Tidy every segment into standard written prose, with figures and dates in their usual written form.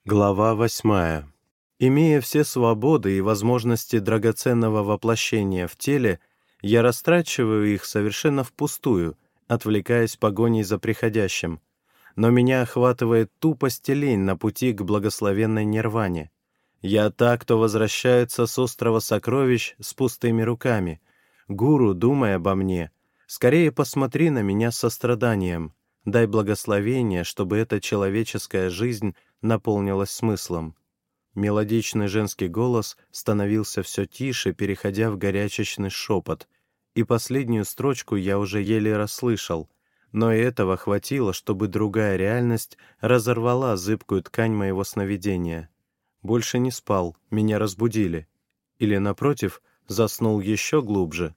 Глава 8. Имея все свободы и возможности драгоценного воплощения в теле, я растрачиваю их совершенно впустую, отвлекаясь погоней за приходящим. Но меня охватывает тупость и лень на пути к благословенной нирване. Я та, кто возвращается с острова сокровищ с пустыми руками. Гуру, думай обо мне. Скорее посмотри на меня с состраданием. Дай благословение, чтобы эта человеческая жизнь наполнилась смыслом. Мелодичный женский голос становился все тише, переходя в горячечный шепот, и последнюю строчку я уже еле расслышал, но и этого хватило, чтобы другая реальность разорвала зыбкую ткань моего сновидения. Больше не спал, меня разбудили. Или, напротив, заснул еще глубже.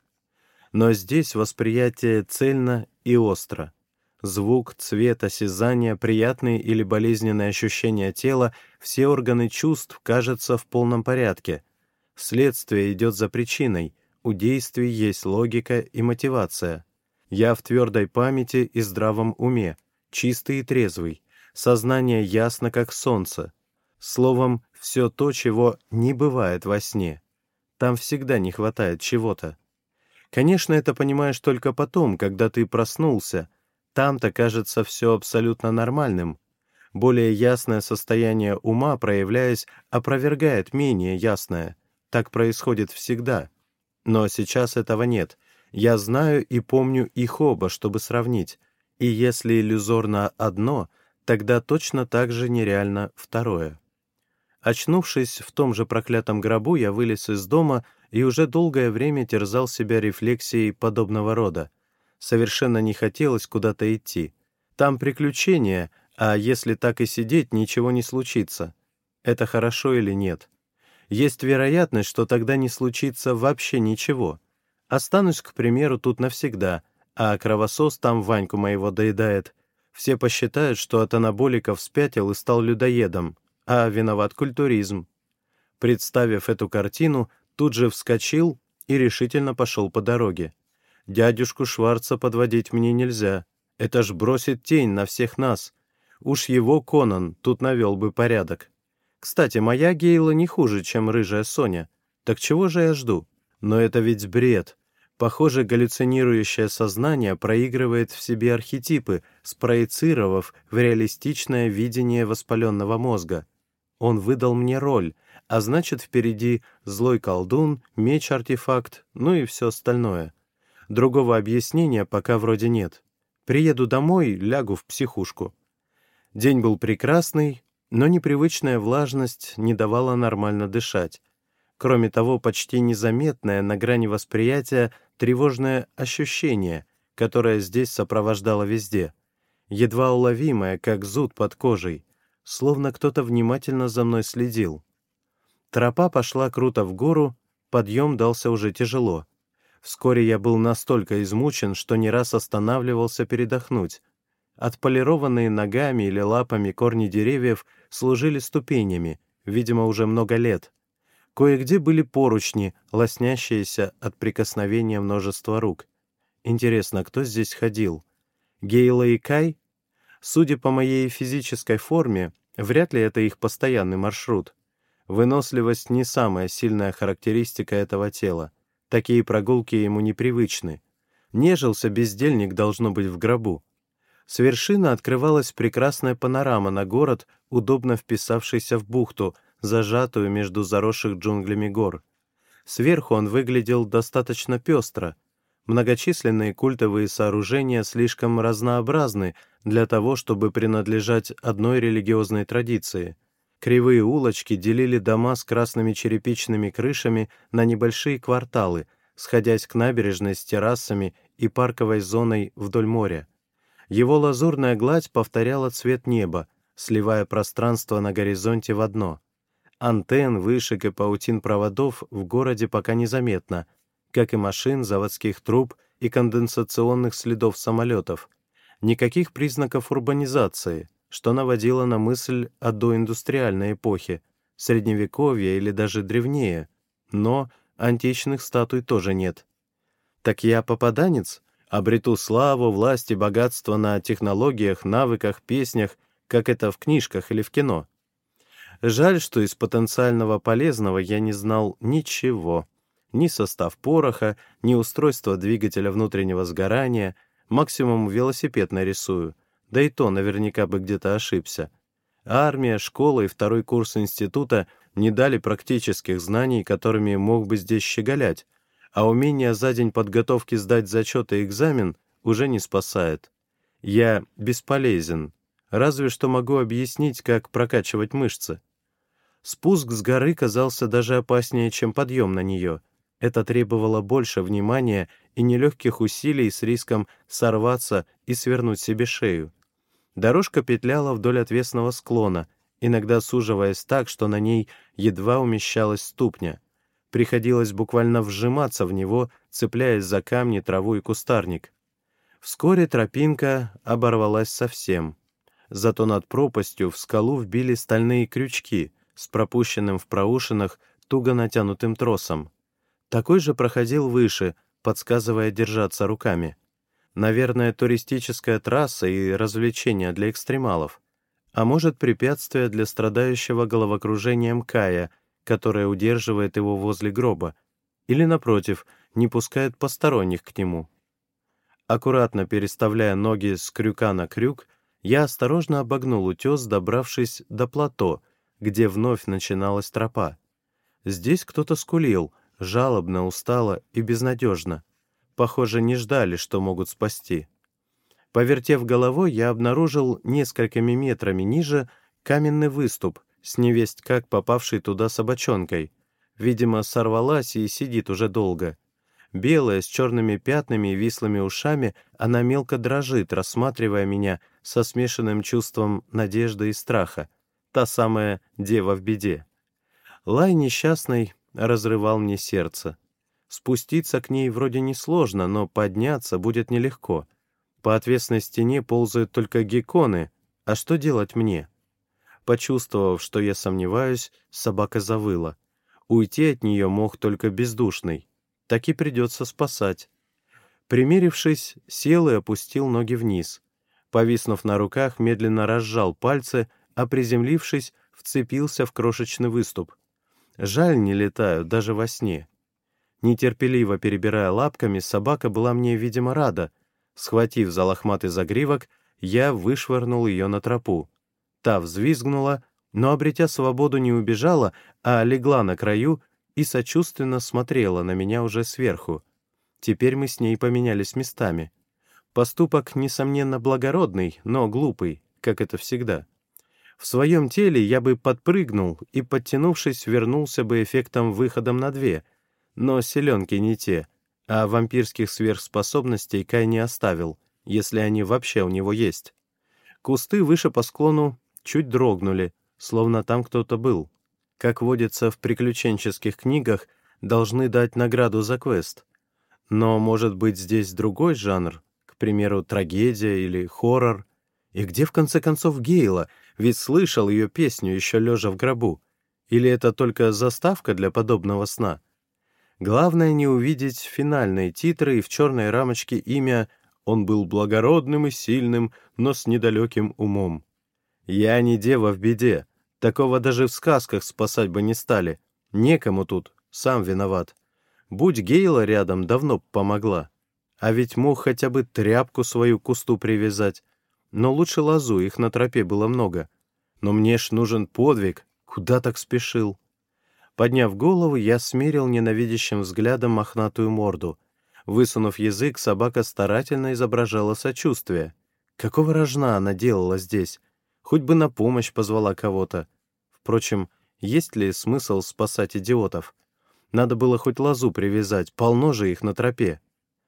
Но здесь восприятие цельно и остро. Звук, цвет, осязание, приятные или болезненные ощущения тела, все органы чувств, кажется, в полном порядке. Следствие идет за причиной, у действий есть логика и мотивация. Я в твердой памяти и здравом уме, чистый и трезвый, сознание ясно, как солнце. Словом, все то, чего не бывает во сне. Там всегда не хватает чего-то. Конечно, это понимаешь только потом, когда ты проснулся. Там-то кажется все абсолютно нормальным. Более ясное состояние ума, проявляясь, опровергает менее ясное. Так происходит всегда. Но сейчас этого нет. Я знаю и помню их оба, чтобы сравнить. И если иллюзорно одно, тогда точно так же нереально второе. Очнувшись в том же проклятом гробу, я вылез из дома и уже долгое время терзал себя рефлексией подобного рода. Совершенно не хотелось куда-то идти. Там приключения, а если так и сидеть, ничего не случится. Это хорошо или нет? Есть вероятность, что тогда не случится вообще ничего. Останусь, к примеру, тут навсегда, а кровосос там Ваньку моего доедает. Все посчитают, что от анаболиков спятил и стал людоедом, а виноват культуризм. Представив эту картину, тут же вскочил и решительно пошел по дороге. Дядюшку Шварца подводить мне нельзя. Это ж бросит тень на всех нас. Уж его Конан тут навел бы порядок. Кстати, моя Гейла не хуже, чем рыжая Соня. Так чего же я жду? Но это ведь бред. Похоже, галлюцинирующее сознание проигрывает в себе архетипы, спроецировав в реалистичное видение воспаленного мозга. Он выдал мне роль, а значит, впереди злой колдун, меч-артефакт, ну и все остальное. Другого объяснения пока вроде нет. Приеду домой, лягу в психушку. День был прекрасный, но непривычная влажность не давала нормально дышать. Кроме того, почти незаметное на грани восприятия тревожное ощущение, которое здесь сопровождало везде. Едва уловимое, как зуд под кожей, словно кто-то внимательно за мной следил. Тропа пошла круто в гору, подъем дался уже тяжело. Вскоре я был настолько измучен, что не раз останавливался передохнуть. Отполированные ногами или лапами корни деревьев служили ступенями, видимо, уже много лет. Кое-где были поручни, лоснящиеся от прикосновения множества рук. Интересно, кто здесь ходил? Гейла и Кай? Судя по моей физической форме, вряд ли это их постоянный маршрут. Выносливость не самая сильная характеристика этого тела. Такие прогулки ему непривычны. Нежился бездельник, должно быть, в гробу. С вершины открывалась прекрасная панорама на город, удобно вписавшийся в бухту, зажатую между заросших джунглями гор. Сверху он выглядел достаточно пестро. Многочисленные культовые сооружения слишком разнообразны для того, чтобы принадлежать одной религиозной традиции. Кривые улочки делили дома с красными черепичными крышами на небольшие кварталы, сходясь к набережной с террасами и парковой зоной вдоль моря. Его лазурная гладь повторяла цвет неба, сливая пространство на горизонте в одно. Антенн, вышек и паутин проводов в городе пока незаметно, как и машин, заводских труб и конденсационных следов самолетов. Никаких признаков урбанизации, что наводило на мысль о доиндустриальной эпохе, средневековье или даже древнее, но античных статуй тоже нет. Так я попаданец? Обрету славу, власть и богатство на технологиях, навыках, песнях, как это в книжках или в кино. Жаль, что из потенциального полезного я не знал ничего. Ни состав пороха, ни устройство двигателя внутреннего сгорания, максимум велосипед нарисую, да и то наверняка бы где-то ошибся. Армия, школа и второй курс института не дали практических знаний, которыми мог бы здесь щеголять, а умение за день подготовки сдать зачет и экзамен уже не спасает. Я бесполезен, разве что могу объяснить, как прокачивать мышцы. Спуск с горы казался даже опаснее, чем подъем на нее. Это требовало больше внимания и нелегких усилий с риском сорваться и свернуть себе шею. Дорожка петляла вдоль отвесного склона, иногда суживаясь так, что на ней едва умещалась ступня. Приходилось буквально вжиматься в него, цепляясь за камни, траву и кустарник. Вскоре тропинка оборвалась совсем. Зато над пропастью в скалу вбили стальные крючки с пропущенным в проушинах туго натянутым тросом. Такой же проходил выше, подсказывая держаться руками. Наверное, туристическая трасса и развлечения для экстремалов. А может, препятствие для страдающего головокружением Кая, которое удерживает его возле гроба. Или, напротив, не пускает посторонних к нему. Аккуратно переставляя ноги с крюка на крюк, я осторожно обогнул утес, добравшись до плато, где вновь начиналась тропа. Здесь кто-то скулил, жалобно, устало и безнадежно. Похоже, не ждали, что могут спасти. Повертев головой, я обнаружил несколькими метрами ниже каменный выступ с невесть как попавшей туда собачонкой. Видимо, сорвалась и сидит уже долго. Белая, с черными пятнами и вислыми ушами, она мелко дрожит, рассматривая меня со смешанным чувством надежды и страха. Та самая дева в беде. Лай несчастный разрывал мне сердце. Спуститься к ней вроде несложно, но подняться будет нелегко. По отвесной стене ползают только гекконы, а что делать мне? Почувствовав, что я сомневаюсь, собака завыла. Уйти от нее мог только бездушный. Так и придется спасать. Примерившись, сел и опустил ноги вниз. Повиснув на руках, медленно разжал пальцы, а приземлившись, вцепился в крошечный выступ. Жаль, не летаю, даже во сне. Нетерпеливо перебирая лапками, собака была мне, видимо, рада. Схватив за лохматый загривок, я вышвырнул ее на тропу. Та взвизгнула, но, обретя свободу, не убежала, а легла на краю и сочувственно смотрела на меня уже сверху. Теперь мы с ней поменялись местами. Поступок, несомненно, благородный, но глупый, как это всегда. В своем теле я бы подпрыгнул и, подтянувшись, вернулся бы эффектом выходом на две, но селенки не те, а вампирских сверхспособностей Кай не оставил, если они вообще у него есть. Кусты выше по склону чуть дрогнули, словно там кто-то был. Как водится в приключенческих книгах, должны дать награду за квест. Но, может быть, здесь другой жанр, к примеру, трагедия или хоррор. И где, в конце концов, Гейла? Ведь слышал ее песню, еще лежа в гробу. Или это только заставка для подобного сна? Главное не увидеть финальные титры и в черной рамочке имя «Он был благородным и сильным, но с недалеким умом». Я не дева в беде. Такого даже в сказках спасать бы не стали. Некому тут, сам виноват. Будь Гейла рядом, давно б помогла. А ведь мог хотя бы тряпку свою к кусту привязать. Но лучше лозу, их на тропе было много. Но мне ж нужен подвиг, куда так спешил? Подняв голову, я смерил ненавидящим взглядом мохнатую морду. Высунув язык, собака старательно изображала сочувствие. Какого рожна она делала здесь? Хоть бы на помощь позвала кого-то. Впрочем, есть ли смысл спасать идиотов? Надо было хоть лозу привязать, полно же их на тропе.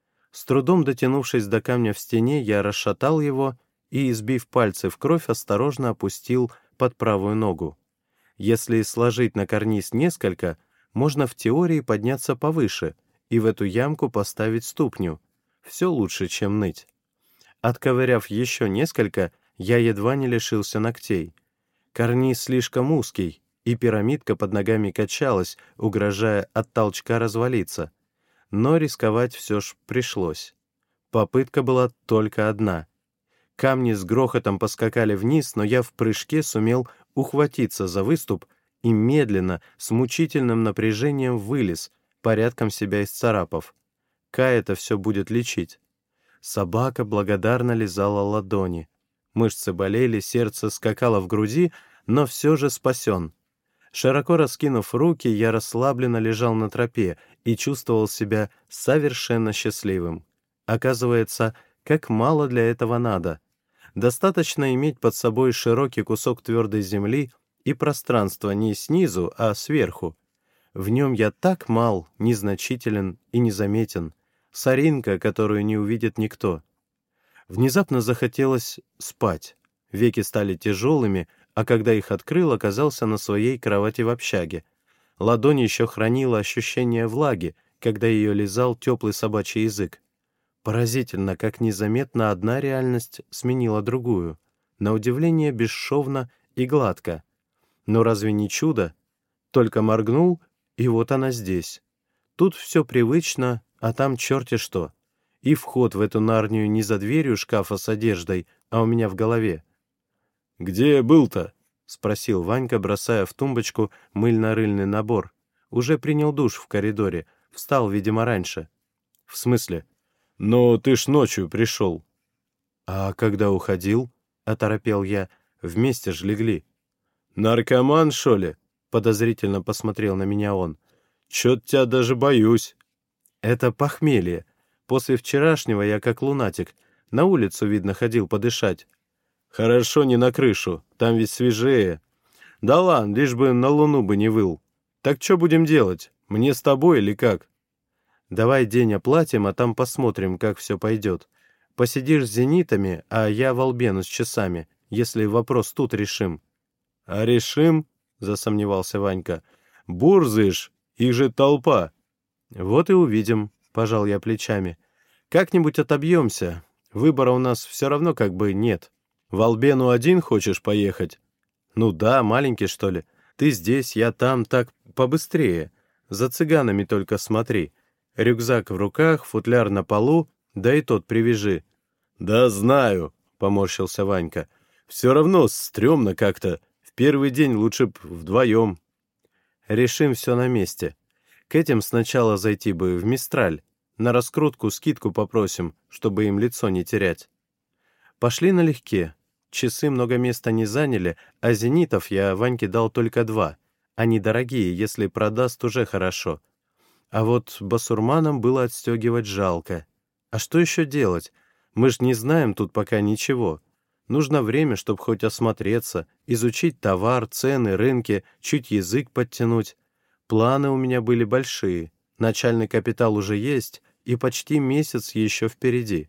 С трудом дотянувшись до камня в стене, я расшатал его и, избив пальцы в кровь, осторожно опустил под правую ногу. Если сложить на карниз несколько, можно в теории подняться повыше и в эту ямку поставить ступню. Все лучше, чем ныть. Отковыряв еще несколько, я едва не лишился ногтей. Карниз слишком узкий, и пирамидка под ногами качалась, угрожая от толчка развалиться. Но рисковать все ж пришлось. Попытка была только одна. Камни с грохотом поскакали вниз, но я в прыжке сумел ухватиться за выступ и медленно, с мучительным напряжением вылез, порядком себя исцарапав. Кай это все будет лечить. Собака благодарно лизала ладони. Мышцы болели, сердце скакало в груди, но все же спасен. Широко раскинув руки, я расслабленно лежал на тропе и чувствовал себя совершенно счастливым. Оказывается, как мало для этого надо. Достаточно иметь под собой широкий кусок твердой земли и пространство не снизу, а сверху. В нем я так мал, незначителен и незаметен. Соринка, которую не увидит никто. Внезапно захотелось спать. Веки стали тяжелыми, а когда их открыл, оказался на своей кровати в общаге. Ладонь еще хранила ощущение влаги, когда ее лизал теплый собачий язык. Поразительно, как незаметно одна реальность сменила другую. На удивление бесшовно и гладко. Но разве не чудо? Только моргнул, и вот она здесь. Тут все привычно, а там черти что. И вход в эту Нарнию не за дверью шкафа с одеждой, а у меня в голове. «Где был-то?» — спросил Ванька, бросая в тумбочку мыльно-рыльный набор. Уже принял душ в коридоре, встал, видимо, раньше. «В смысле?» «Ну, ты ж ночью пришел». «А когда уходил?» — оторопел я. «Вместе ж легли». «Наркоман, шо ли?» — подозрительно посмотрел на меня он. «Чё-то тебя даже боюсь». «Это похмелье. После вчерашнего я как лунатик. На улицу, видно, ходил подышать». «Хорошо, не на крышу, там ведь свежее». «Да ладно, лишь бы на луну бы не выл. Так что будем делать? Мне с тобой или как?» «Давай день оплатим, а там посмотрим, как все пойдет. Посидишь с зенитами, а я в Албену с часами, если вопрос тут решим». «А решим?» — засомневался Ванька. «Бурзыш, их же толпа». «Вот и увидим», — пожал я плечами. «Как-нибудь отобьемся. Выбора у нас все равно как бы нет». «В Албену один хочешь поехать?» «Ну да, маленький, что ли. Ты здесь, я там, так побыстрее. За цыганами только смотри. Рюкзак в руках, футляр на полу, да и тот привяжи». «Да знаю», — поморщился Ванька. «Все равно стрёмно как-то. В первый день лучше б вдвоем». «Решим все на месте. К этим сначала зайти бы в Мистраль. На раскрутку скидку попросим, чтобы им лицо не терять». Пошли налегке. Часы много места не заняли, а зенитов я Ваньке дал только 2. Они дорогие, если продаст, уже хорошо. А вот басурманам было отстегивать жалко. А что еще делать? Мы ж не знаем тут пока ничего. Нужно время, чтобы хоть осмотреться, изучить товар, цены, рынки, чуть язык подтянуть. Планы у меня были большие. Начальный капитал уже есть, и почти месяц еще впереди.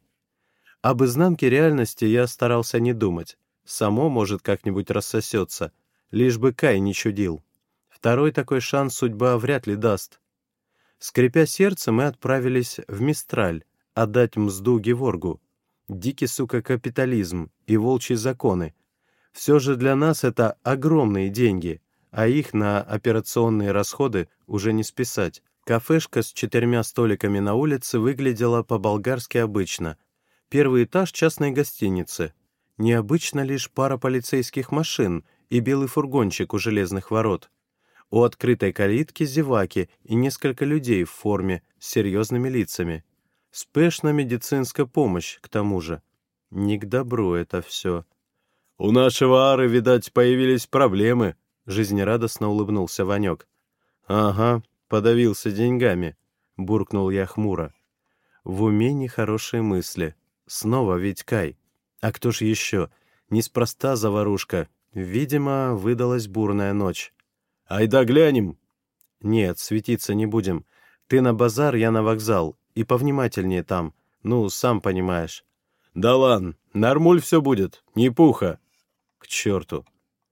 Об изнанке реальности я старался не думать. Само, может, как-нибудь рассосется. Лишь бы Кай не чудил. Второй такой шанс судьба вряд ли даст. Скрипя сердце, мы отправились в Мистраль отдать мзду Геворгу. Дикий, сука, капитализм и волчьи законы. Все же для нас это огромные деньги, а их на операционные расходы уже не списать. Кафешка с 4 столиками на улице выглядела по-болгарски обычно. Первый этаж частной гостиницы. Необычно лишь пара полицейских машин и белый фургончик у железных ворот. У открытой калитки зеваки и несколько людей в форме с серьезными лицами. Спешно-медицинская помощь, к тому же. Не к добру это все. «У нашего Ары, видать, появились проблемы», — жизнерадостно улыбнулся Ванек. «Ага, подавился деньгами», — буркнул я хмуро. В уме нехорошие мысли. Снова ведь Кай. А кто ж еще? Неспроста заварушка. Видимо, выдалась бурная ночь. «Айда глянем!» «Нет, светиться не будем. Ты на базар, я на вокзал. И повнимательнее там. Ну, сам понимаешь». «Да ладно, нормуль все будет, не пуха». «К черту!»